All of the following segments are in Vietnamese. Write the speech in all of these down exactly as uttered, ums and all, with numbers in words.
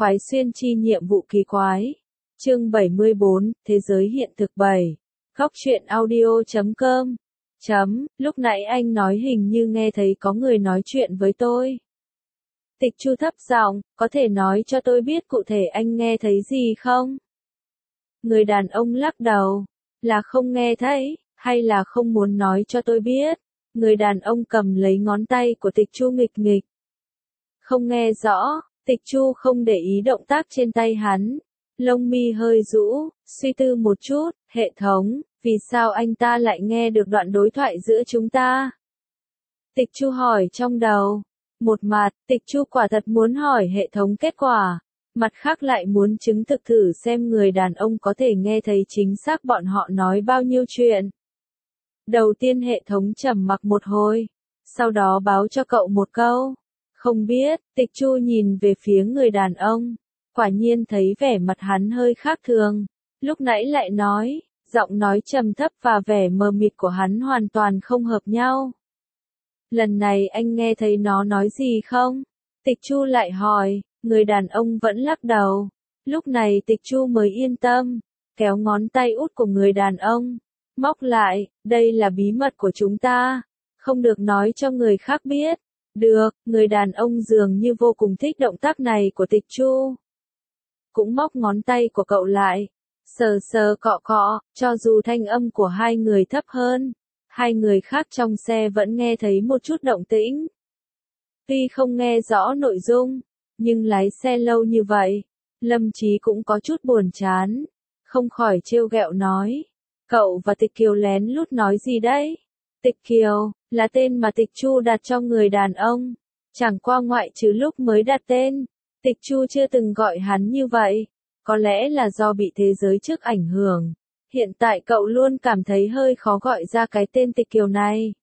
Khoái xuyên chi nhiệm vụ kỳ quái. Chương bảy mươi bốn, Thế giới hiện thực bảy. Góc truyện audio chấm com. Chấm, lúc nãy anh nói hình như nghe thấy có người nói chuyện với tôi. Tịch Chu thấp giọng, có thể nói cho tôi biết cụ thể anh nghe thấy gì không? Người đàn ông lắc đầu, là không nghe thấy, hay là không muốn nói cho tôi biết? Người đàn ông cầm lấy ngón tay của Tịch Chu nghịch nghịch. Không nghe rõ, Tịch Chu không để ý động tác trên tay hắn. Lông mi hơi rũ, suy tư một chút, hệ thống, vì sao anh ta lại nghe được đoạn đối thoại giữa chúng ta? Tịch Chu hỏi trong đầu. Một mặt, Tịch Chu quả thật muốn hỏi hệ thống kết quả. Mặt khác lại muốn chứng thực thử xem người đàn ông có thể nghe thấy chính xác bọn họ nói bao nhiêu chuyện. Đầu tiên hệ thống trầm mặc một hồi, sau đó báo cho cậu một câu. Không biết, Tịch Chu nhìn về phía người đàn ông, quả nhiên thấy vẻ mặt hắn hơi khác thường. Lúc nãy lại nói, giọng nói trầm thấp và vẻ mờ mịt của hắn hoàn toàn không hợp nhau. Lần này anh nghe thấy nó nói gì không? Tịch Chu lại hỏi, người đàn ông vẫn lắc đầu. Lúc này Tịch Chu mới yên tâm, kéo ngón tay út của người đàn ông, móc lại, đây là bí mật của chúng ta, không được nói cho người khác biết. Được, người đàn ông dường như vô cùng thích động tác này của Tịch Chu. Cũng móc ngón tay của cậu lại, sờ sờ cọ cọ, cho dù thanh âm của hai người thấp hơn, hai người khác trong xe vẫn nghe thấy một chút động tĩnh. Tuy không nghe rõ nội dung, nhưng lái xe lâu như vậy, Lâm Chí cũng có chút buồn chán, không khỏi trêu ghẹo nói, cậu và Tịch Kiều lén lút nói gì đấy? Tịch Kiều, là tên mà Tịch Chu đặt cho người đàn ông, chẳng qua ngoại trừ lúc mới đặt tên, Tịch Chu chưa từng gọi hắn như vậy, có lẽ là do bị thế giới trước ảnh hưởng. Hiện tại cậu luôn cảm thấy hơi khó gọi ra cái tên Tịch Kiều này.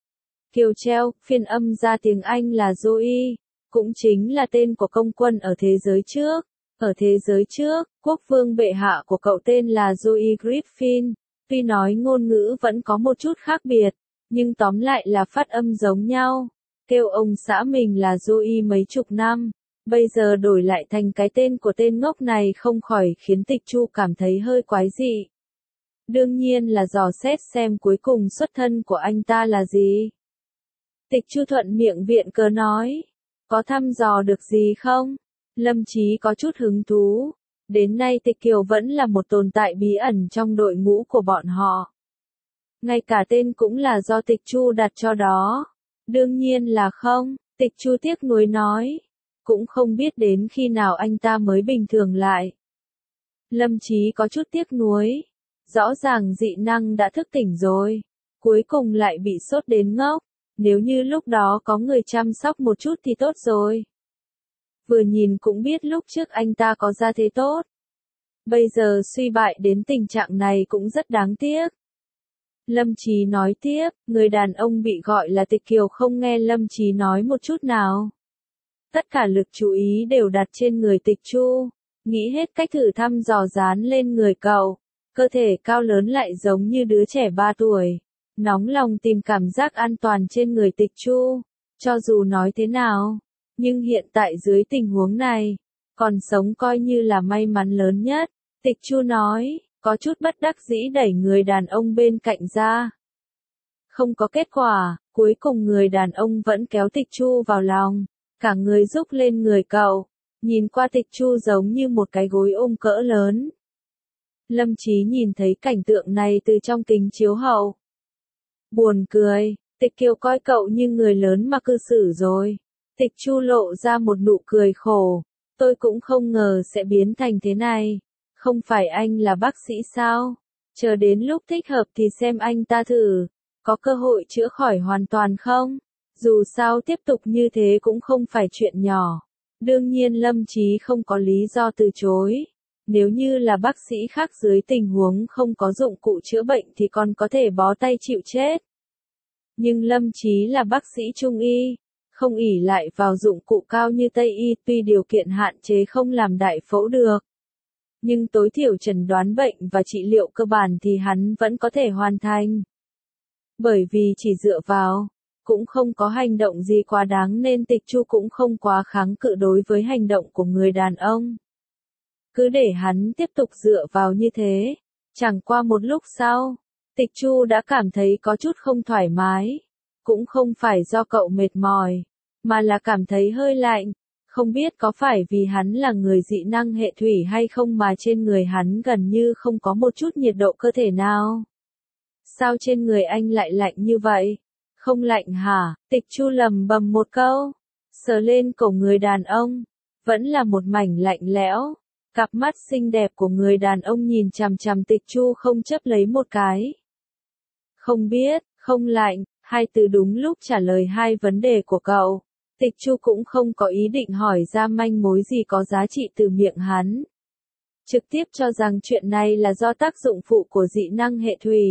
Kiều Treo, phiên âm ra tiếng Anh là Zoe, cũng chính là tên của công quân ở thế giới trước. Ở thế giới trước, quốc vương bệ hạ của cậu tên là Zoe Griffin, tuy nói ngôn ngữ vẫn có một chút khác biệt, nhưng tóm lại là phát âm giống nhau. Kêu ông xã mình là Zoe mấy chục năm, bây giờ đổi lại thành cái tên của tên ngốc này không khỏi khiến Tịch Chu cảm thấy hơi quái dị. Đương nhiên là dò xét xem cuối cùng xuất thân của anh ta là gì. Tịch Chu thuận miệng viện cớ nói, có thăm dò được gì không? Lâm Chí có chút hứng thú, đến nay Tịch Kiều vẫn là một tồn tại bí ẩn trong đội ngũ của bọn họ. Ngay cả tên cũng là do Tịch Chu đặt cho đó. Đương nhiên là không, Tịch Chu tiếc nuối nói, cũng không biết đến khi nào anh ta mới bình thường lại. Lâm Chí có chút tiếc nuối. Rõ ràng dị năng đã thức tỉnh rồi, cuối cùng lại bị sốt đến ngốc, nếu như lúc đó có người chăm sóc một chút thì tốt rồi. Vừa nhìn cũng biết lúc trước anh ta có gia thế tốt. Bây giờ suy bại đến tình trạng này cũng rất đáng tiếc. Lâm Chí nói tiếp, người đàn ông bị gọi là Tịch Kiều không nghe Lâm Chí nói một chút nào. Tất cả lực chú ý đều đặt trên người Tịch Chu, nghĩ hết cách thử thăm dò dán lên người cậu. Cơ thể cao lớn lại giống như đứa trẻ ba tuổi, nóng lòng tìm cảm giác an toàn trên người Tịch Chu, cho dù nói thế nào, nhưng hiện tại dưới tình huống này, còn sống coi như là may mắn lớn nhất. Tịch Chu nói, có chút bất đắc dĩ đẩy người đàn ông bên cạnh ra. Không có kết quả, cuối cùng người đàn ông vẫn kéo Tịch Chu vào lòng, cả người rúc lên người cậu, nhìn qua Tịch Chu giống như một cái gối ôm cỡ lớn. Lâm Chí nhìn thấy cảnh tượng này từ trong kính chiếu hậu. Buồn cười, Tịch Kiều coi cậu như người lớn mà cư xử rồi. Tịch Chu lộ ra một nụ cười khổ, tôi cũng không ngờ sẽ biến thành thế này. Không phải anh là bác sĩ sao? Chờ đến lúc thích hợp thì xem anh ta thử, có cơ hội chữa khỏi hoàn toàn không? Dù sao tiếp tục như thế cũng không phải chuyện nhỏ. Đương nhiên Lâm Chí không có lý do từ chối. Nếu như là bác sĩ khác dưới tình huống không có dụng cụ chữa bệnh thì còn có thể bó tay chịu chết. Nhưng Lâm Chí là bác sĩ trung y, không ỷ lại vào dụng cụ cao như Tây y, tuy điều kiện hạn chế không làm đại phẫu được. Nhưng tối thiểu chẩn đoán bệnh và trị liệu cơ bản thì hắn vẫn có thể hoàn thành. Bởi vì chỉ dựa vào cũng không có hành động gì quá đáng nên Tịch Chu cũng không quá kháng cự đối với hành động của người đàn ông. Cứ để hắn tiếp tục dựa vào như thế. Chẳng qua một lúc sau, Tịch Chu đã cảm thấy có chút không thoải mái. Cũng không phải do cậu mệt mỏi, mà là cảm thấy hơi lạnh. Không biết có phải vì hắn là người dị năng hệ thủy hay không mà trên người hắn gần như không có một chút nhiệt độ cơ thể nào. Sao trên người anh lại lạnh như vậy? Không lạnh hả? Tịch Chu lầm bầm một câu. Sờ lên cổ người đàn ông. Vẫn là một mảnh lạnh lẽo. Cặp mắt xinh đẹp của người đàn ông nhìn chằm chằm Tịch Chu không chấp lấy một cái. Không biết, không lạnh, hai từ đúng lúc trả lời hai vấn đề của cậu. Tịch Chu cũng không có ý định hỏi ra manh mối gì có giá trị từ miệng hắn. Trực tiếp cho rằng chuyện này là do tác dụng phụ của dị năng hệ thủy.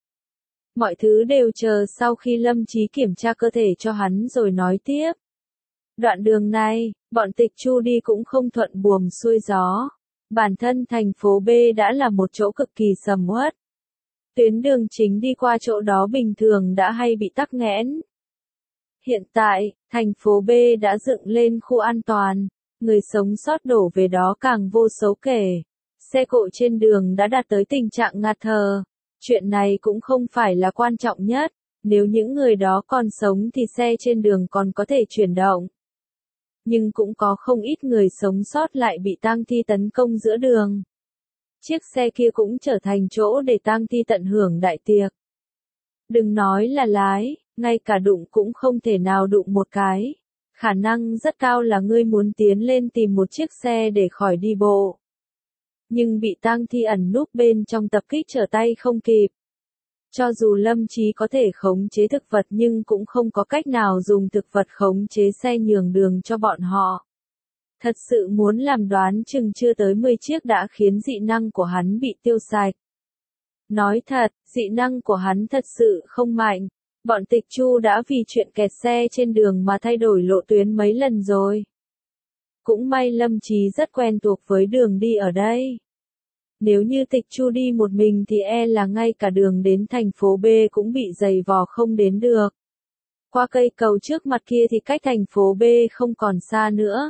Mọi thứ đều chờ sau khi Lâm Chí kiểm tra cơ thể cho hắn rồi nói tiếp. Đoạn đường này, bọn Tịch Chu đi cũng không thuận buồm xuôi gió. Bản thân thành phố B đã là một chỗ cực kỳ sầm uất. Tuyến đường chính đi qua chỗ đó bình thường đã hay bị tắc nghẽn. Hiện tại, thành phố B đã dựng lên khu an toàn, người sống sót đổ về đó càng vô số kể. Xe cộ trên đường đã đạt tới tình trạng ngạt thở. Chuyện này cũng không phải là quan trọng nhất, nếu những người đó còn sống thì xe trên đường còn có thể chuyển động. Nhưng cũng có không ít người sống sót lại bị tang thi tấn công giữa đường. Chiếc xe kia cũng trở thành chỗ để tang thi tận hưởng đại tiệc. Đừng nói là lái, ngay cả đụng cũng không thể nào đụng một cái. Khả năng rất cao là ngươi muốn tiến lên tìm một chiếc xe để khỏi đi bộ. Nhưng bị tang thi ẩn núp bên trong tập kích trở tay không kịp. Cho dù Lâm Chí có thể khống chế thực vật nhưng cũng không có cách nào dùng thực vật khống chế xe nhường đường cho bọn họ. Thật sự muốn làm đoán chừng chưa tới mười chiếc đã khiến dị năng của hắn bị tiêu sạch. Nói thật, dị năng của hắn thật sự không mạnh. Bọn Tịch Chu đã vì chuyện kẹt xe trên đường mà thay đổi lộ tuyến mấy lần rồi. Cũng may Lâm Chí rất quen thuộc với đường đi ở đây. Nếu như Tịch Chu đi một mình thì e là ngay cả đường đến thành phố B cũng bị dày vò không đến được. Qua cây cầu trước mặt kia thì cách thành phố B không còn xa nữa.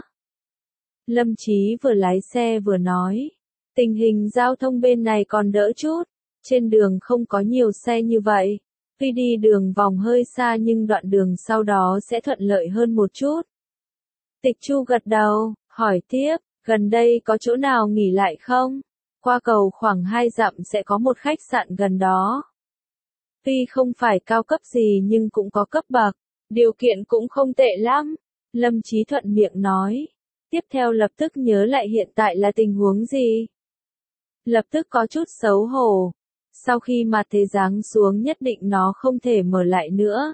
Lâm Chí vừa lái xe vừa nói. Tình hình giao thông bên này còn đỡ chút. Trên đường không có nhiều xe như vậy. Tuy đi đường vòng hơi xa nhưng đoạn đường sau đó sẽ thuận lợi hơn một chút. Tịch Chu gật đầu, hỏi tiếp, gần đây có chỗ nào nghỉ lại không? Qua cầu khoảng hai dặm sẽ có một khách sạn gần đó. Tuy không phải cao cấp gì nhưng cũng có cấp bậc, điều kiện cũng không tệ lắm. Lâm Chí thuận miệng nói. Tiếp theo lập tức nhớ lại hiện tại là tình huống gì. Lập tức có chút xấu hổ. Sau khi mà thế giáng xuống nhất định nó không thể mở lại nữa.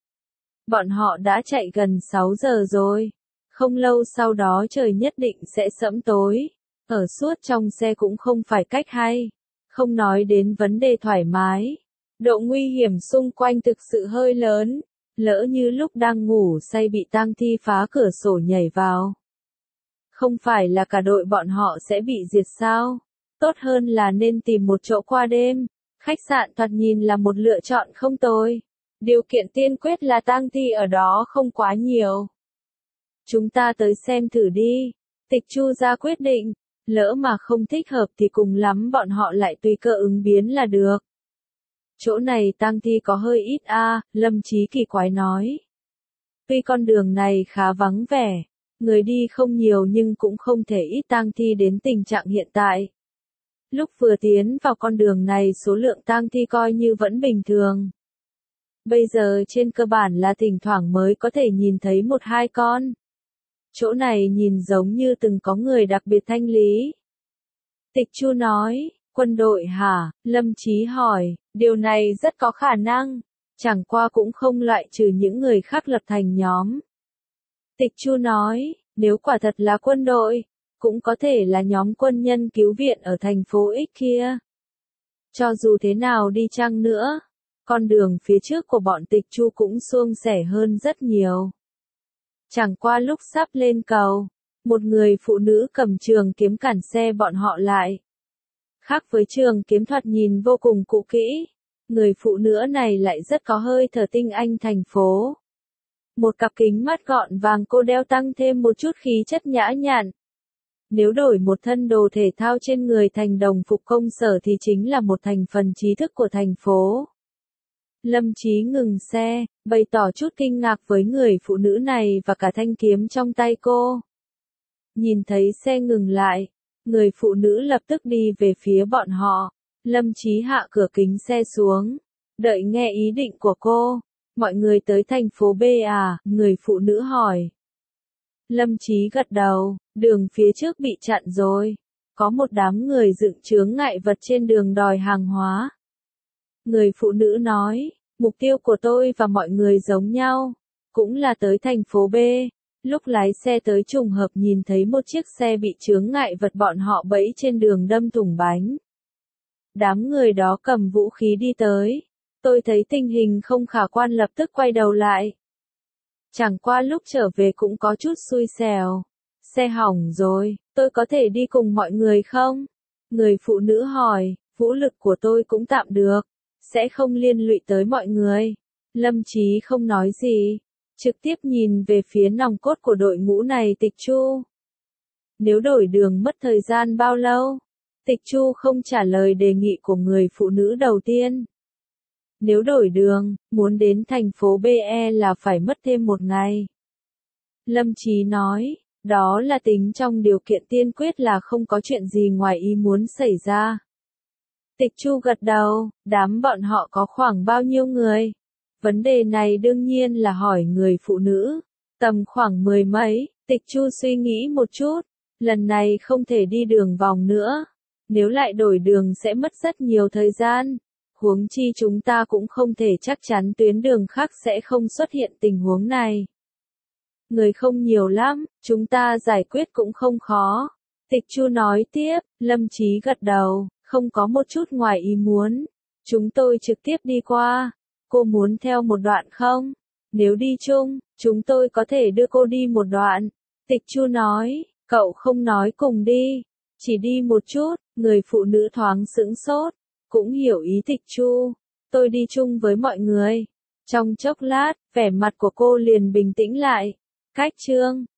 Bọn họ đã chạy gần sáu giờ rồi. Không lâu sau đó trời nhất định sẽ sẫm tối. Ở suốt trong xe cũng không phải cách hay. Không nói đến vấn đề thoải mái. Độ nguy hiểm xung quanh thực sự hơi lớn. Lỡ như lúc đang ngủ say bị tang thi phá cửa sổ nhảy vào. Không phải là cả đội bọn họ sẽ bị diệt sao? Tốt hơn là nên tìm một chỗ qua đêm. Khách sạn thoạt nhìn là một lựa chọn không tồi. Điều kiện tiên quyết là tang thi ở đó không quá nhiều. Chúng ta tới xem thử đi. Tịch Chu ra quyết định. Lỡ mà không thích hợp thì cùng lắm bọn họ lại tùy cơ ứng biến là được. Chỗ này tang thi có hơi ít a, à, Lâm Chí kỳ quái nói. Tuy con đường này khá vắng vẻ, người đi không nhiều nhưng cũng không thể ít tang thi đến tình trạng hiện tại. Lúc vừa tiến vào con đường này số lượng tang thi coi như vẫn bình thường. Bây giờ trên cơ bản là thỉnh thoảng mới có thể nhìn thấy một hai con. Chỗ này nhìn giống như từng có người đặc biệt thanh lý. Tịch Chu nói, quân đội hả? Lâm Chí hỏi, điều này rất có khả năng. Chẳng qua cũng không loại trừ những người khác lập thành nhóm. Tịch Chu nói, nếu quả thật là quân đội, cũng có thể là nhóm quân nhân cứu viện ở thành phố X kia. Cho dù thế nào đi chăng nữa, con đường phía trước của bọn Tịch Chu cũng suôn sẻ hơn rất nhiều. Chẳng qua lúc sắp lên cầu, một người phụ nữ cầm trường kiếm cản xe bọn họ lại. Khác với trường kiếm thoạt nhìn vô cùng cũ kỹ, người phụ nữ này lại rất có hơi thở tinh anh thành phố. Một cặp kính mắt gọn vàng cô đeo tăng thêm một chút khí chất nhã nhặn. Nếu đổi một thân đồ thể thao trên người thành đồng phục công sở thì chính là một thành phần trí thức của thành phố. Lâm Chí ngừng xe, bày tỏ chút kinh ngạc với người phụ nữ này và cả thanh kiếm trong tay cô. Nhìn thấy xe ngừng lại, người phụ nữ lập tức đi về phía bọn họ. Lâm Chí hạ cửa kính xe xuống, đợi nghe ý định của cô. Mọi người tới thành phố B à? Người phụ nữ hỏi. Lâm Chí gật đầu, đường phía trước bị chặn rồi. Có một đám người dựng chướng ngại vật trên đường đòi hàng hóa. Người phụ nữ nói, mục tiêu của tôi và mọi người giống nhau, cũng là tới thành phố B. Lúc lái xe tới trùng hợp nhìn thấy một chiếc xe bị chướng ngại vật bọn họ bẫy trên đường đâm thủng bánh. Đám người đó cầm vũ khí đi tới. Tôi thấy tình hình không khả quan lập tức quay đầu lại. Chẳng qua lúc trở về cũng có chút xui xẻo. Xe hỏng rồi, tôi có thể đi cùng mọi người không? Người phụ nữ hỏi, vũ lực của tôi cũng tạm được, sẽ không liên lụy tới mọi người. Lâm Chí không nói gì, trực tiếp nhìn về phía nòng cốt của đội ngũ này Tịch Chu. Nếu đổi đường mất thời gian bao lâu? Tịch Chu không trả lời đề nghị của người phụ nữ đầu tiên. Nếu đổi đường, muốn đến thành phố B E là phải mất thêm một ngày. Lâm Chí nói, đó là tính trong điều kiện tiên quyết là không có chuyện gì ngoài ý muốn xảy ra. Tịch Chu gật đầu, đám bọn họ có khoảng bao nhiêu người? Vấn đề này đương nhiên là hỏi người phụ nữ. Tầm khoảng mười mấy, Tịch Chu suy nghĩ một chút, lần này không thể đi đường vòng nữa. Nếu lại đổi đường sẽ mất rất nhiều thời gian. Huống chi chúng ta cũng không thể chắc chắn tuyến đường khác sẽ không xuất hiện tình huống này. Người không nhiều lắm, chúng ta giải quyết cũng không khó. Tịch Chu nói tiếp, Lâm Chí gật đầu, không có một chút ngoài ý muốn. Chúng tôi trực tiếp đi qua. Cô muốn theo một đoạn không? Nếu đi chung, chúng tôi có thể đưa cô đi một đoạn. Tịch Chu nói, cậu không nói cùng đi. Chỉ đi một chút, người phụ nữ thoáng sững sốt. Cũng hiểu ý Tịch Chu. Tôi đi chung với mọi người. Trong chốc lát, vẻ mặt của cô liền bình tĩnh lại. Cách chương